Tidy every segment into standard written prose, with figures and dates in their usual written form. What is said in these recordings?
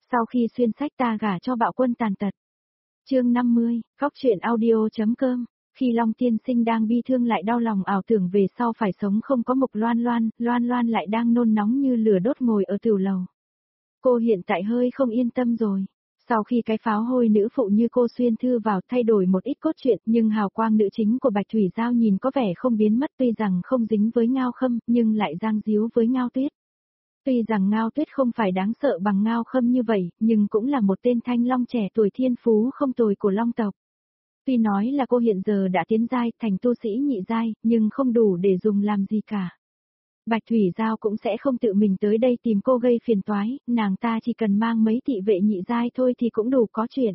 Sau khi xuyên sách ta gả cho bạo quân tàn tật. Chương 50, góc truyện audio.com. Khi Long Tiên Sinh đang bi thương lại đau lòng ảo tưởng về sau phải sống không có Mục Loan Loan, Loan Loan lại đang nôn nóng như lửa đốt ngồi ở tửu lầu. Cô hiện tại hơi không yên tâm rồi. Sau khi cái pháo hôi nữ phụ như cô xuyên thư vào thay đổi một ít cốt truyện, nhưng hào quang nữ chính của Bạch Thủy Giao nhìn có vẻ không biến mất, tuy rằng không dính với Ngao Khâm nhưng lại giang díu với Ngao Tuyết. Tuy rằng Ngao Tuyết không phải đáng sợ bằng Ngao Khâm như vậy, nhưng cũng là một tên thanh long trẻ tuổi thiên phú không tồi của long tộc. Tuy nói là cô hiện giờ đã tiến giai thành tu sĩ nhị giai, nhưng không đủ để dùng làm gì cả. Bạch Thủy Giao cũng sẽ không tự mình tới đây tìm cô gây phiền toái, nàng ta chỉ cần mang mấy thị vệ nhị giai thôi thì cũng đủ có chuyện.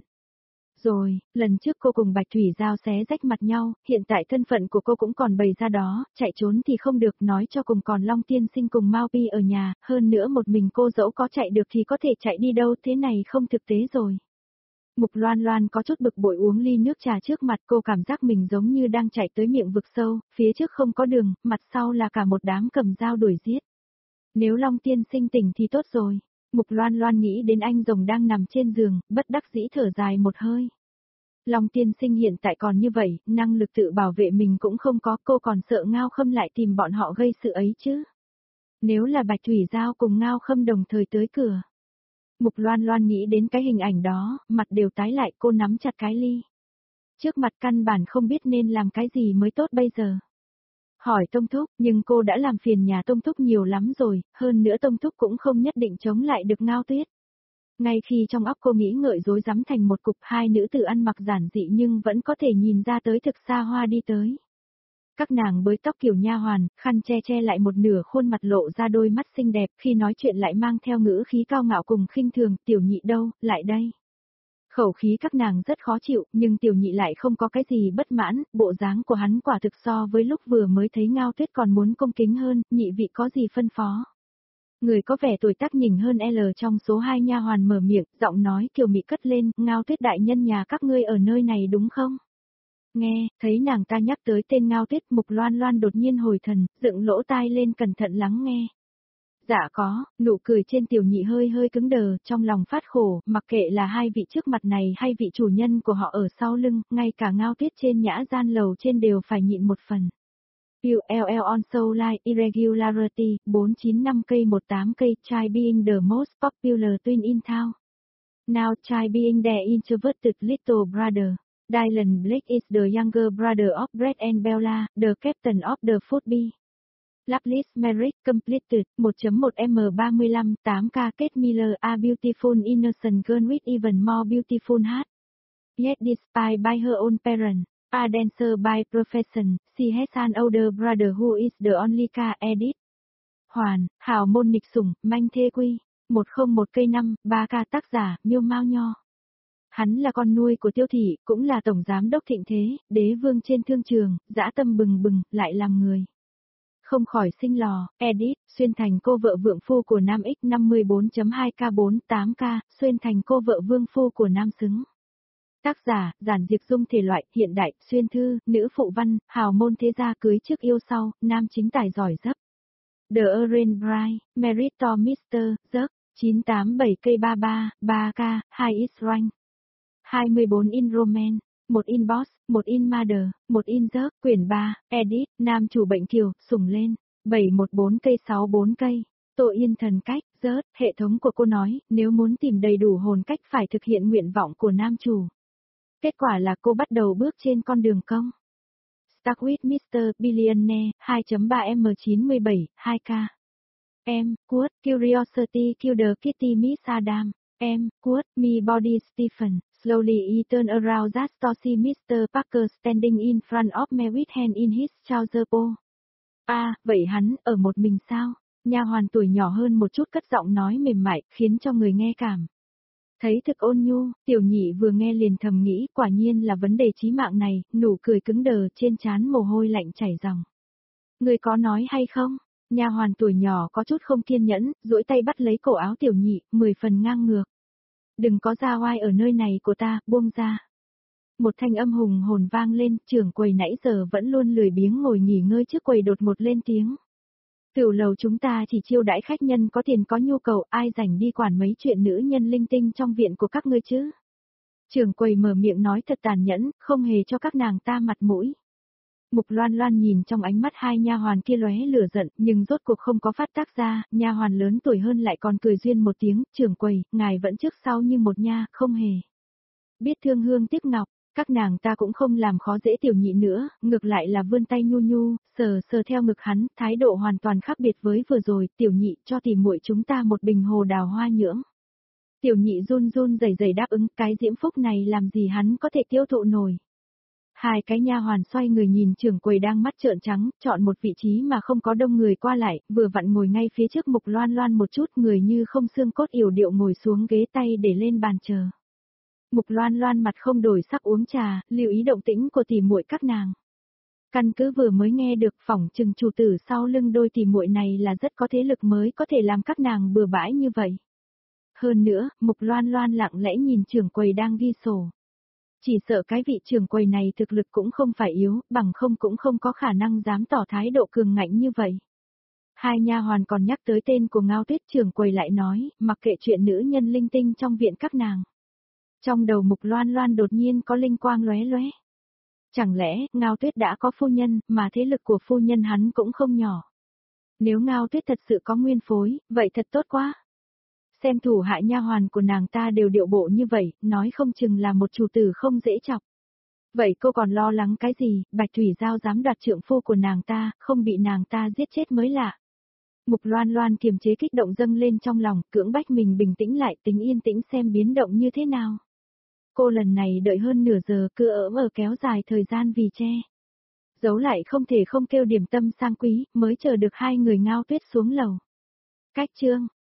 Rồi, lần trước cô cùng Bạch Thủy Giao xé rách mặt nhau, hiện tại thân phận của cô cũng còn bày ra đó, chạy trốn thì không được, nói cho cùng còn Long Tiên Sinh cùng Mao Pi ở nhà, hơn nữa một mình cô dẫu có chạy được thì có thể chạy đi đâu, thế này không thực tế rồi. Mục Loan Loan có chút bực bội uống ly nước trà trước mặt, cô cảm giác mình giống như đang chạy tới miệng vực sâu, phía trước không có đường, mặt sau là cả một đám cầm dao đuổi giết. Nếu Long Tiên Sinh tỉnh thì tốt rồi. Mục Loan Loan nghĩ đến anh rồng đang nằm trên giường, bất đắc dĩ thở dài một hơi. Long Tiên Sinh hiện tại còn như vậy, năng lực tự bảo vệ mình cũng không có, cô còn sợ Ngao Khâm lại tìm bọn họ gây sự ấy chứ. Nếu là Bạch Thủy Giao cùng Ngao Khâm đồng thời tới cửa. Mục Loan Loan nghĩ đến cái hình ảnh đó, mặt đều tái lại, cô nắm chặt cái ly. Trước mặt căn bản không biết nên làm cái gì mới tốt bây giờ. Hỏi Tông Thúc, nhưng cô đã làm phiền nhà Tông Thúc nhiều lắm rồi, hơn nữa Tông Thúc cũng không nhất định chống lại được Ngao Tuyết. Ngay khi trong óc cô nghĩ ngợi rối rắm thành một cục, hai nữ tử ăn mặc giản dị nhưng vẫn có thể nhìn ra tới thực xa hoa đi tới. Các nàng bới tóc kiểu nha hoàn, khăn che che lại một nửa khuôn mặt lộ ra đôi mắt xinh đẹp, khi nói chuyện lại mang theo ngữ khí cao ngạo cùng khinh thường, tiểu nhị đâu, lại đây. Khẩu khí các nàng rất khó chịu, nhưng tiểu nhị lại không có cái gì bất mãn, bộ dáng của hắn quả thực so với lúc vừa mới thấy Ngao Tuyết còn muốn cung kính hơn, nhị vị có gì phân phó. Người có vẻ tuổi tác nhìn hơn L trong số hai nha hoàn mở miệng, giọng nói kiều mị cất lên, Ngao Tuyết đại nhân nhà các ngươi ở nơi này đúng không? Nghe, thấy nàng ta nhắc tới tên Ngao Tuyết, Mục Loan Loan đột nhiên hồi thần, dựng lỗ tai lên cẩn thận lắng nghe. Dạ có, nụ cười trên tiểu nhị hơi hơi cứng đờ, trong lòng phát khổ, mặc kệ là hai vị trước mặt này hay vị chủ nhân của họ ở sau lưng, ngay cả Ngao Tuyết trên nhã gian lầu trên đều phải nhịn một phần. ULL on so like irregularity, 495 cây 18 cây, try being the most popular twin in town. Now try being the introverted little brother. Dylan Blake is the younger brother of Brett and Bella, the captain of the football. Loveless Merrick completed 1.1M35 8K Kate Miller a beautiful innocent girl with even more beautiful heart. Yet despite by her own parents, a dancer by profession, she has an older brother who is the only ca edit. Hoàn, hào môn nịch sủng, manh thê quy, 101 cây 5, 3K tác giả, Miêu Mao Nho. Hắn là con nuôi của Tiêu Thị, cũng là tổng giám đốc thịnh thế, đế vương trên thương trường, dã tâm bừng bừng, lại làm người. Không khỏi sinh lò, edit, xuyên thành cô vợ vượng phu của Nam X 54.2K48K, xuyên thành cô vợ vương phu của Nam Xứng. Tác giả, giản diệt dung thể loại, hiện đại, xuyên thư, nữ phụ văn, hào môn thế gia cưới trước yêu sau, nam chính tài giỏi dấp. The Orange Bride, Merit to Mr. Zuck, 987 cây 33, 3K, 2 is rank. 24 in Roman, 1 in Boss, 1 in Mother, 1 in Zuck, quyển 3, edit, nam chủ bệnh kiều, sủng lên, 714 cây 64 cây. Tội yên thần cách, rớt, hệ thống của cô nói, nếu muốn tìm đầy đủ hồn cách phải thực hiện nguyện vọng của nam chủ. Kết quả là cô bắt đầu bước trên con đường công. Start with Mr. Billionaire, 2.3M97, 2K. Em, Quote, Curiosity Kill the Kitty Miss Adam. Em, Quote, Me Body Stephen, slowly he turned around just to see Mr. Parker standing in front of me with hand in his trouser pocket. Vậy hắn, ở một mình sao? Nha hoàn tuổi nhỏ hơn một chút cất giọng nói mềm mại, khiến cho người nghe cảm. Thấy thực ôn nhu, tiểu nhị vừa nghe liền thầm nghĩ, quả nhiên là vấn đề chí mạng này, nụ cười cứng đờ trên trán mồ hôi lạnh chảy ròng. Người có nói hay không? Nha hoàn tuổi nhỏ có chút không kiên nhẫn, duỗi tay bắt lấy cổ áo tiểu nhị, 10 phần ngang ngược. Đừng có ra oai ở nơi này của ta, buông ra. Một thanh âm hùng hồn vang lên, trưởng quầy nãy giờ vẫn luôn lười biếng ngồi nghỉ ngơi trước quầy đột ngột lên tiếng. Tiểu lầu chúng ta chỉ chiêu đãi khách nhân có tiền có nhu cầu, ai rảnh đi quản mấy chuyện nữ nhân linh tinh trong viện của các ngươi chứ. Trưởng quầy mở miệng nói thật tàn nhẫn, không hề cho các nàng ta mặt mũi. Mục Loan Loan nhìn trong ánh mắt hai nha hoàn kia lóe lửa giận, nhưng rốt cuộc không có phát tác ra, nha hoàn lớn tuổi hơn lại còn cười duyên một tiếng, trưởng quầy, ngài vẫn trước sau như một nha, không hề. Biết thương hương tiếc ngọc, các nàng ta cũng không làm khó dễ tiểu nhị nữa, ngược lại là vươn tay nhu nhu, sờ sờ theo ngực hắn, thái độ hoàn toàn khác biệt với vừa rồi, tiểu nhị cho tỉ muội chúng ta một bình hồ đào hoa nhưỡng. Tiểu nhị run run rẩy rẩy đáp ứng, cái diễm phúc này làm gì hắn có thể tiêu thụ nổi. Hai cái nha hoàn xoay người nhìn trưởng quầy đang mắt trợn trắng, chọn một vị trí mà không có đông người qua lại, vừa vặn ngồi ngay phía trước Mục Loan Loan một chút, người như không xương cốt yểu điệu ngồi xuống ghế tay để lên bàn chờ. Mục Loan Loan mặt không đổi sắc uống trà, lưu ý động tĩnh của tỉ muội các nàng. Căn cứ vừa mới nghe được phỏng chừng chủ tử sau lưng đôi tỉ muội này là rất có thế lực mới có thể làm các nàng bừa bãi như vậy. Hơn nữa, Mục Loan Loan lặng lẽ nhìn trưởng quầy đang ghi sổ. Chỉ sợ cái vị trưởng quầy này thực lực cũng không phải yếu, bằng không cũng không có khả năng dám tỏ thái độ cường ngạnh như vậy. Hai nha hoàn còn nhắc tới tên của Ngao Tuyết, trưởng quầy lại nói, mặc kệ chuyện nữ nhân linh tinh trong viện các nàng. Trong đầu Mục Loan Loan đột nhiên có linh quang lóe lóe. Chẳng lẽ, Ngao Tuyết đã có phu nhân, mà thế lực của phu nhân hắn cũng không nhỏ. Nếu Ngao Tuyết thật sự có nguyên phối, vậy thật tốt quá. Xem thủ hạ nha hoàn của nàng ta đều điệu bộ như vậy, nói không chừng là một chủ tử không dễ chọc. Vậy cô còn lo lắng cái gì, Bạch Thủy Giao dám đoạt trượng phu của nàng ta, không bị nàng ta giết chết mới lạ. Mục Loan Loan kiềm chế kích động dâng lên trong lòng, cưỡng bách mình bình tĩnh lại, tính yên tĩnh xem biến động như thế nào. Cô lần này đợi hơn nửa giờ, cứ ở kéo dài thời gian vì che. Giấu lại không thể không kêu điểm tâm sang quý, mới chờ được hai người Ngao Tuyết xuống lầu. Cách chương